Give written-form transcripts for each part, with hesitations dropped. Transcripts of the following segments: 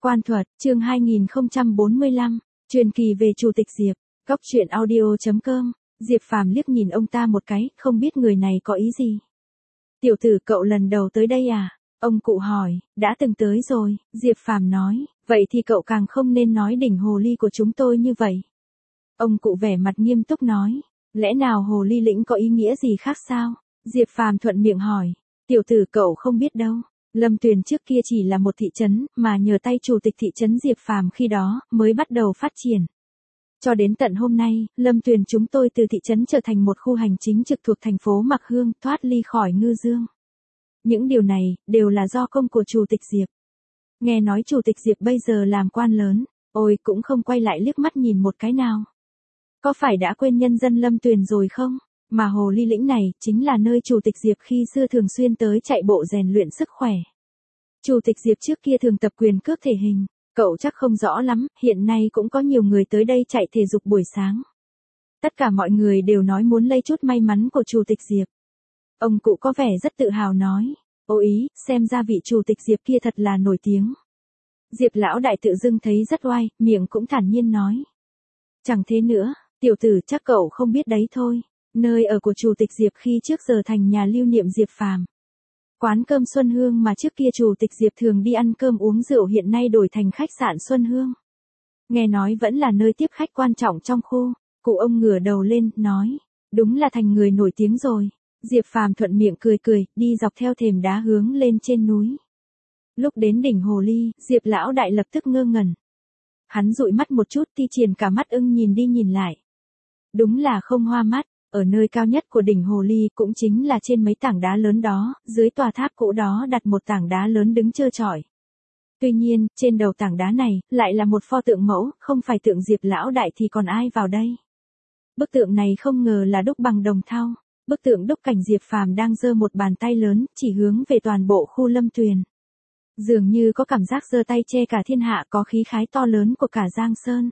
Quan thuật, chương 2045, truyền kỳ về Chủ tịch Diệp, góc truyện audio.com, Diệp Phàm liếc nhìn ông ta một cái, không biết người này có ý gì. Tiểu tử, cậu lần đầu tới đây à? Ông cụ hỏi. Đã từng tới rồi, Diệp Phàm nói. Vậy thì cậu càng không nên nói đỉnh hồ ly của chúng tôi như vậy. Ông cụ vẻ mặt nghiêm túc nói. Lẽ nào hồ ly lĩnh có ý nghĩa gì khác sao? Diệp Phàm thuận miệng hỏi. Tiểu tử, cậu không biết đâu. Lâm Tuyền trước kia chỉ là một thị trấn, mà nhờ tay chủ tịch thị trấn Diệp Phàm khi đó, mới bắt đầu phát triển. Cho đến tận hôm nay, Lâm Tuyền chúng tôi từ thị trấn trở thành một khu hành chính trực thuộc thành phố Mạc Hương, thoát ly khỏi Ngư Dương. Những điều này, đều là do công của Chủ tịch Diệp. Nghe nói Chủ tịch Diệp bây giờ làm quan lớn, ôi cũng không quay lại liếc mắt nhìn một cái nào. Có phải đã quên nhân dân Lâm Tuyền rồi không? Mà hồ ly lĩnh này, chính là nơi Chủ tịch Diệp khi xưa thường xuyên tới chạy bộ rèn luyện sức khỏe. Chủ tịch Diệp trước kia thường tập quyền cước thể hình. Cậu chắc không rõ lắm, hiện nay cũng có nhiều người tới đây chạy thể dục buổi sáng. Tất cả mọi người đều nói muốn lấy chút may mắn của Chủ tịch Diệp. Ông cụ có vẻ rất tự hào nói. Ô ý, xem ra vị Chủ tịch Diệp kia thật là nổi tiếng. Diệp lão đại tự dưng thấy rất oai, miệng cũng thản nhiên nói. Chẳng thế nữa, tiểu tử, chắc cậu không biết đấy thôi. Nơi ở của Chủ tịch Diệp khi trước giờ thành nhà lưu niệm Diệp Phàm. Quán cơm Xuân Hương mà trước kia Chủ tịch Diệp thường đi ăn cơm uống rượu hiện nay đổi thành khách sạn Xuân Hương. Nghe nói vẫn là nơi tiếp khách quan trọng trong khu. Cụ ông ngửa đầu lên, nói. Đúng là thành người nổi tiếng rồi. Diệp Phàm thuận miệng cười cười, đi dọc theo thềm đá hướng lên trên núi. Lúc đến đỉnh hồ ly, Diệp lão đại lập tức ngơ ngẩn. Hắn dụi mắt một chút, ti triển cả mắt ưng nhìn đi nhìn lại. Đúng là không hoa mắt. Ở nơi cao nhất của đỉnh hồ ly cũng chính là trên mấy tảng đá lớn đó, dưới tòa tháp cũ đó đặt một tảng đá lớn đứng trơ trọi. Tuy nhiên, trên đầu tảng đá này, lại là một pho tượng mẫu, không phải tượng Diệp lão đại thì còn ai vào đây. Bức tượng này không ngờ là đúc bằng đồng thau. Bức tượng đúc cảnh Diệp Phàm đang giơ một bàn tay lớn, chỉ hướng về toàn bộ khu Lâm Tuyền. Dường như có cảm giác giơ tay che cả thiên hạ, có khí khái to lớn của cả Giang Sơn.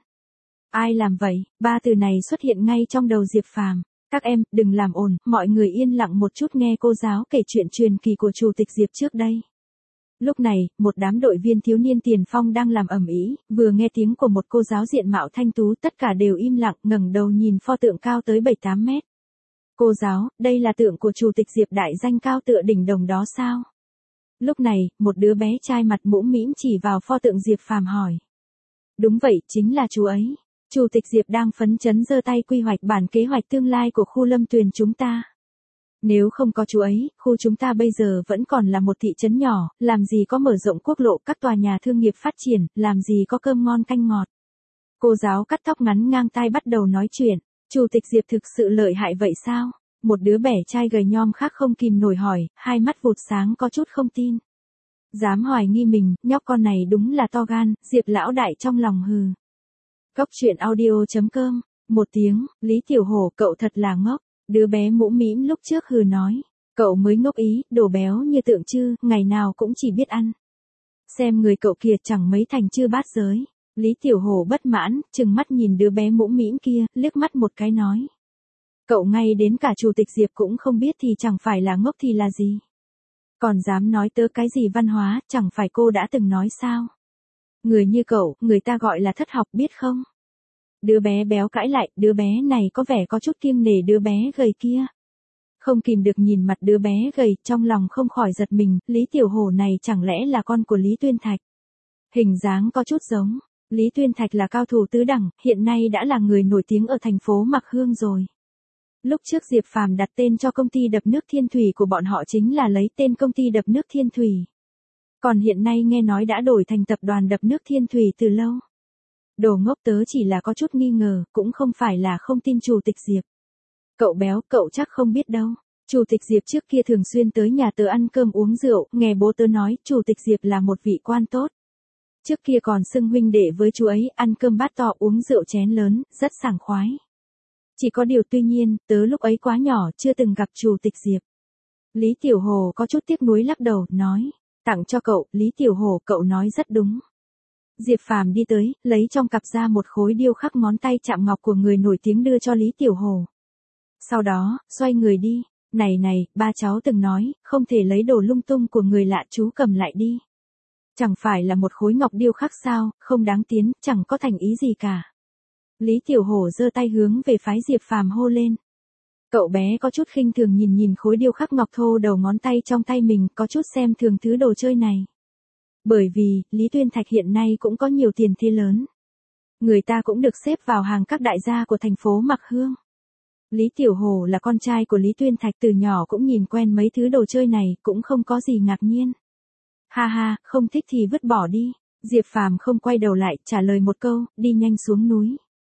Ai làm vậy? Ba từ này xuất hiện ngay trong đầu Diệp Phàm. Các em, đừng làm ồn, mọi người yên lặng một chút nghe cô giáo kể chuyện truyền kỳ của Chủ tịch Diệp trước đây. Lúc này, một đám đội viên thiếu niên tiền phong đang làm ầm ĩ, vừa nghe tiếng của một cô giáo diện mạo thanh tú, tất cả đều im lặng, ngẩng đầu nhìn pho tượng cao tới 7-8 mét. Cô giáo, đây là tượng của Chủ tịch Diệp đại danh cao tựa đỉnh đồng đó sao? Lúc này, một đứa bé trai mặt mũm mĩm chỉ vào pho tượng Diệp Phàm hỏi. Đúng vậy, chính là chú ấy. Chủ tịch Diệp đang phấn chấn giơ tay quy hoạch bản kế hoạch tương lai của khu Lâm Tuyền chúng ta. Nếu không có chú ấy, khu chúng ta bây giờ vẫn còn là một thị trấn nhỏ, làm gì có mở rộng quốc lộ, các tòa nhà thương nghiệp phát triển, làm gì có cơm ngon canh ngọt. Cô giáo cắt tóc ngắn ngang tai bắt đầu nói chuyện. Chủ tịch Diệp thực sự lợi hại vậy sao? Một đứa bé trai gầy nhom khác không kìm nổi hỏi, hai mắt vụt sáng có chút không tin. Dám hoài nghi mình, nhóc con này đúng là to gan, Diệp lão đại trong lòng hừ. Góc truyện audio.com, một tiếng, Lý Tiểu Hổ, cậu thật là ngốc. Đứa bé mũm mĩm lúc trước hừ nói. Cậu mới ngốc ý, đồ béo như tượng chứ, ngày nào cũng chỉ biết ăn. Xem người cậu kìa chẳng mấy thành chư bát giới. Lý Tiểu Hổ bất mãn, trừng mắt nhìn đứa bé mũm mĩm kia, liếc mắt một cái nói. Cậu ngay đến cả Chủ tịch Diệp cũng không biết thì chẳng phải là ngốc thì là gì. Còn dám nói tớ cái gì văn hóa, chẳng phải cô đã từng nói sao? Người như cậu, người ta gọi là thất học biết không? Đứa bé béo cãi lại, đứa bé này có vẻ có chút kiêng nể đứa bé gầy kia. Không kìm được nhìn mặt đứa bé gầy, trong lòng không khỏi giật mình, Lý Tiểu Hổ này chẳng lẽ là con của Lý Tuyên Thạch? Hình dáng có chút giống. Lý Tuyên Thạch là cao thủ tứ đẳng, hiện nay đã là người nổi tiếng ở thành phố Mạc Hương rồi. Lúc trước Diệp Phàm đặt tên cho công ty đập nước Thiên Thủy của bọn họ chính là lấy tên công ty đập nước Thiên Thủy. Còn hiện nay nghe nói đã đổi thành tập đoàn đập nước Thiên Thủy từ lâu. Đồ ngốc, tớ chỉ là có chút nghi ngờ, cũng không phải là không tin Chủ tịch Diệp. Cậu béo, cậu chắc không biết đâu. Chủ tịch Diệp trước kia thường xuyên tới nhà tớ ăn cơm uống rượu, nghe bố tớ nói, Chủ tịch Diệp là một vị quan tốt. Trước kia còn xưng huynh đệ với chú ấy, ăn cơm bát to uống rượu chén lớn, rất sảng khoái. Chỉ có điều tuy nhiên, tớ lúc ấy quá nhỏ, chưa từng gặp Chủ tịch Diệp. Lý Tiểu Hồ có chút tiếc nuối lắc đầu, nói. Tặng cho cậu, Lý Tiểu Hồ, cậu nói rất đúng. Diệp Phàm đi tới, lấy trong cặp ra một khối điêu khắc ngón tay chạm ngọc của người nổi tiếng đưa cho Lý Tiểu Hồ. Sau đó, xoay người đi. Này này, ba cháu từng nói, không thể lấy đồ lung tung của người lạ, chú cầm lại đi. Chẳng phải là một khối ngọc điêu khắc sao, không đáng tiến, chẳng có thành ý gì cả. Lý Tiểu Hổ giơ tay hướng về phái Diệp Phàm hô lên. Cậu bé có chút khinh thường nhìn nhìn khối điêu khắc ngọc thô đầu ngón tay trong tay mình, có chút xem thường thứ đồ chơi này. Bởi vì, Lý Tuyên Thạch hiện nay cũng có nhiều tiền thế lớn. Người ta cũng được xếp vào hàng các đại gia của thành phố Mặc Hương. Lý Tiểu Hổ là con trai của Lý Tuyên Thạch, từ nhỏ cũng nhìn quen mấy thứ đồ chơi này, cũng không có gì ngạc nhiên. Ha ha, không thích thì vứt bỏ đi. Diệp Phàm không quay đầu lại, trả lời một câu, đi nhanh xuống núi.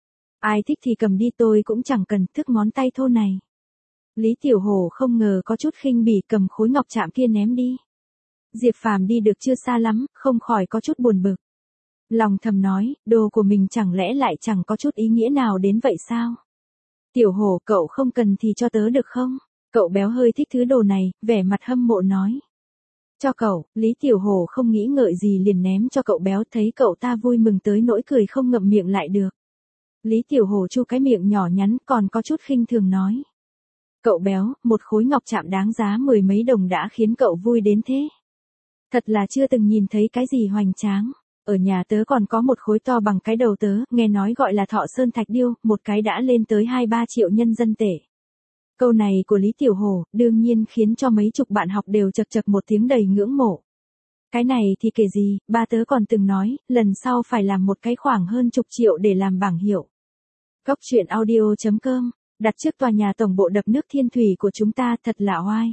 Ai thích thì cầm đi, tôi cũng chẳng cần thức ngón tay thô này. Lý Tiểu Hổ không ngờ có chút khinh bỉ, cầm khối ngọc chạm kia ném đi. Diệp Phàm đi được chưa xa lắm, không khỏi có chút buồn bực. Lòng thầm nói, đồ của mình chẳng lẽ lại chẳng có chút ý nghĩa nào đến vậy sao? Tiểu Hổ, cậu không cần thì cho tớ được không? Cậu béo hơi thích thứ đồ này, vẻ mặt hâm mộ nói. Cho cậu, Lý Tiểu Hổ không nghĩ ngợi gì liền ném cho cậu béo, thấy cậu ta vui mừng tới nỗi cười không ngậm miệng lại được. Lý Tiểu Hổ chu cái miệng nhỏ nhắn còn có chút khinh thường nói. Cậu béo, một khối ngọc chạm đáng giá 10 mấy đồng đã khiến cậu vui đến thế. Thật là chưa từng nhìn thấy cái gì hoành tráng. Ở nhà tớ còn có một khối to bằng cái đầu tớ, nghe nói gọi là Thọ Sơn Thạch Điêu, một cái đã lên tới 2-3 triệu nhân dân tệ. Câu này của Lý Tiểu Hổ, đương nhiên khiến cho mấy chục bạn học đều chật chật một tiếng đầy ngưỡng mộ. Cái này thì kể gì, ba tớ còn từng nói, lần sau phải làm một cái khoảng hơn chục triệu để làm bảng hiệu. Góc truyện audio.com, đặt trước tòa nhà tổng bộ đập nước Thiên Thủy của chúng ta, thật là oai.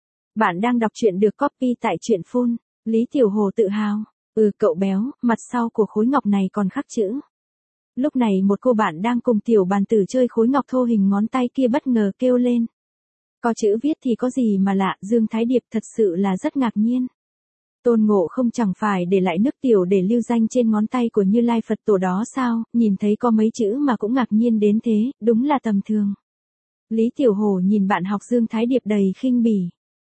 Bạn đang đọc truyện được copy tại truyện Phun. Lý Tiểu Hổ tự hào. Cậu béo, mặt sau của khối ngọc này còn khắc chữ. Lúc này một cô bạn đang cùng Tiểu Bàn Tử chơi khối ngọc thô hình ngón tay kia bất ngờ kêu lên. Có chữ viết thì có gì mà lạ, Dương Thái Điệp thật sự là rất ngạc nhiên. Tôn Ngộ Không chẳng phải để lại nước tiểu để lưu danh trên ngón tay của Như Lai Phật Tổ đó sao, nhìn thấy có mấy chữ mà cũng ngạc nhiên đến thế, đúng là tầm thường. Lý Tiểu Hổ nhìn bạn học Dương Thái Điệp đầy khinh bỉ.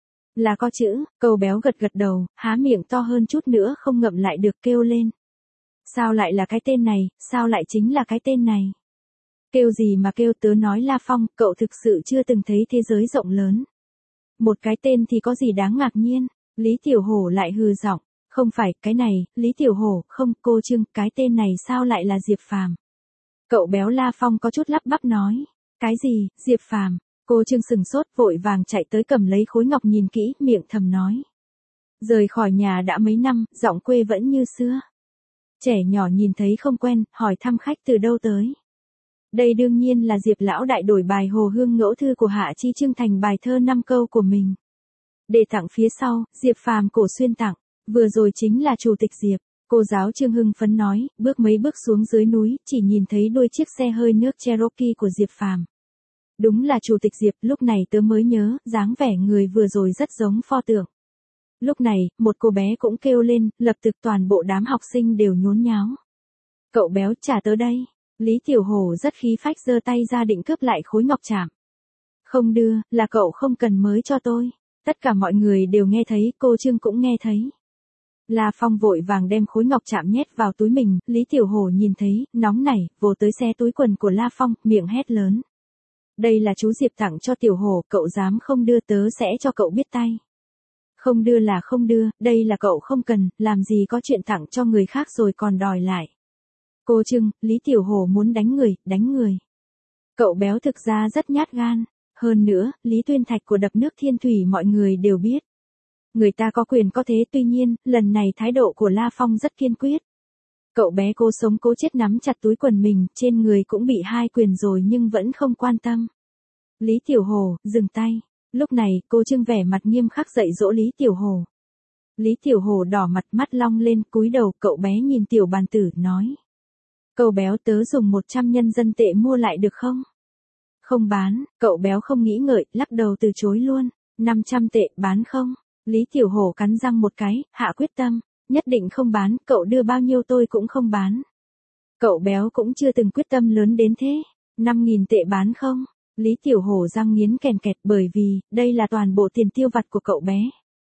Là có chữ, cậu béo gật gật đầu, há miệng to hơn chút nữa không ngậm lại được kêu lên. Sao lại là cái tên này, sao lại chính là cái tên này? Kêu gì mà kêu, tớ nói La Phong, cậu thực sự chưa từng thấy thế giới rộng lớn. Một cái tên thì có gì đáng ngạc nhiên, Lý Tiểu Hổ lại hừ giọng, không phải, cái này, Lý Tiểu Hổ, không, cô Trương, cái tên này sao lại là Diệp Phàm? Cậu béo La Phong có chút lắp bắp nói, cái gì, Diệp Phàm? Cô Trương sừng sốt vội vàng chạy tới cầm lấy khối ngọc nhìn kỹ, miệng thầm nói. Rời khỏi nhà đã mấy năm, giọng quê vẫn như xưa. Trẻ nhỏ nhìn thấy không quen, hỏi thăm khách từ đâu tới. Đây đương nhiên là Diệp lão đại đổi bài Hồ Hương Ngẫu Thư của Hạ Chi Trương thành bài thơ 5 câu của mình. Để tặng phía sau, Diệp Phàm cổ xuyên tặng, vừa rồi chính là chủ tịch Diệp. Cô giáo Trương hưng phấn nói, bước mấy bước xuống dưới núi, chỉ nhìn thấy đuôi chiếc xe hơi nước Cherokee của Diệp Phàm. Đúng là chủ tịch Diệp, lúc này tớ mới nhớ, dáng vẻ người vừa rồi rất giống pho tượng. Lúc này, một cô bé cũng kêu lên, lập tức toàn bộ đám học sinh đều nhốn nháo. Cậu béo, trả tớ đây. Lý Tiểu Hổ rất khí phách giơ tay ra định cướp lại khối ngọc chạm. Không đưa, là cậu không cần mới cho tôi. Tất cả mọi người đều nghe thấy, cô Trương cũng nghe thấy. La Phong vội vàng đem khối ngọc chạm nhét vào túi mình, Lý Tiểu Hổ nhìn thấy, nóng nảy, vồ tới xé túi quần của La Phong, miệng hét lớn. Đây là chú Diệp tặng cho Tiểu Hổ, cậu dám không đưa tớ sẽ cho cậu biết tay. Không đưa là không đưa, đây là cậu không cần, làm gì có chuyện tặng cho người khác rồi còn đòi lại. Cô Trương, Lý Tiểu Hổ muốn đánh người, đánh người. Cậu béo thực ra rất nhát gan. Hơn nữa, Lý Tuyên Thạch của đập nước Thiên Thủy mọi người đều biết. Người ta có quyền có thế, tuy nhiên, lần này thái độ của La Phong rất kiên quyết. Cậu bé cố sống cố chết nắm chặt túi quần mình, trên người cũng bị 2 quyền rồi nhưng vẫn không quan tâm. Lý Tiểu Hổ, dừng tay. Lúc này, cô Trương vẻ mặt nghiêm khắc dạy dỗ Lý Tiểu Hổ. Lý Tiểu Hổ đỏ mặt, mắt long lên, cúi đầu, cậu bé nhìn Tiểu Bàn Tử, nói. Cậu béo, tớ dùng 100 nhân dân tệ mua lại được không? Không bán, cậu béo không nghĩ ngợi, lắc đầu từ chối luôn. 500 tệ, bán không? Lý Tiểu Hổ cắn răng một cái, hạ quyết tâm. Nhất định không bán, cậu đưa bao nhiêu tôi cũng không bán. Cậu béo cũng chưa từng quyết tâm lớn đến thế. 5.000 tệ bán không? Lý Tiểu Hổ răng nghiến kèn kẹt, bởi vì, đây là toàn bộ tiền tiêu vặt của cậu bé.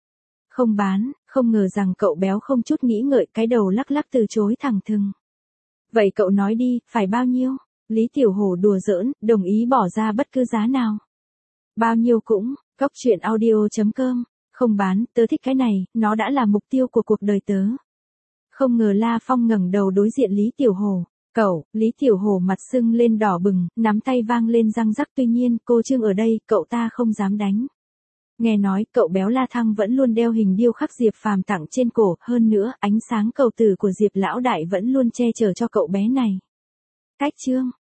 Không bán, không ngờ rằng cậu béo không chút nghĩ ngợi, cái đầu lắc lắc từ chối thẳng thừng. Vậy cậu nói đi, phải bao nhiêu? Lý Tiểu Hổ đùa giỡn, đồng ý bỏ ra bất cứ giá nào. Bao nhiêu cũng, góc truyện audio.com, không bán, tớ thích cái này, nó đã là mục tiêu của cuộc đời tớ. Không ngờ La Phong ngẩng đầu đối diện Lý Tiểu Hổ. Cậu, Lý Tiểu Hổ mặt sưng lên đỏ bừng, nắm tay vang lên răng rắc, tuy nhiên, cô Trương ở đây, cậu ta không dám đánh. Nghe nói, cậu béo La Thăng vẫn luôn đeo hình điêu khắc Diệp Phàm tặng trên cổ, hơn nữa, ánh sáng cầu tử của Diệp lão đại vẫn luôn che chở cho cậu bé này. Cách Trương,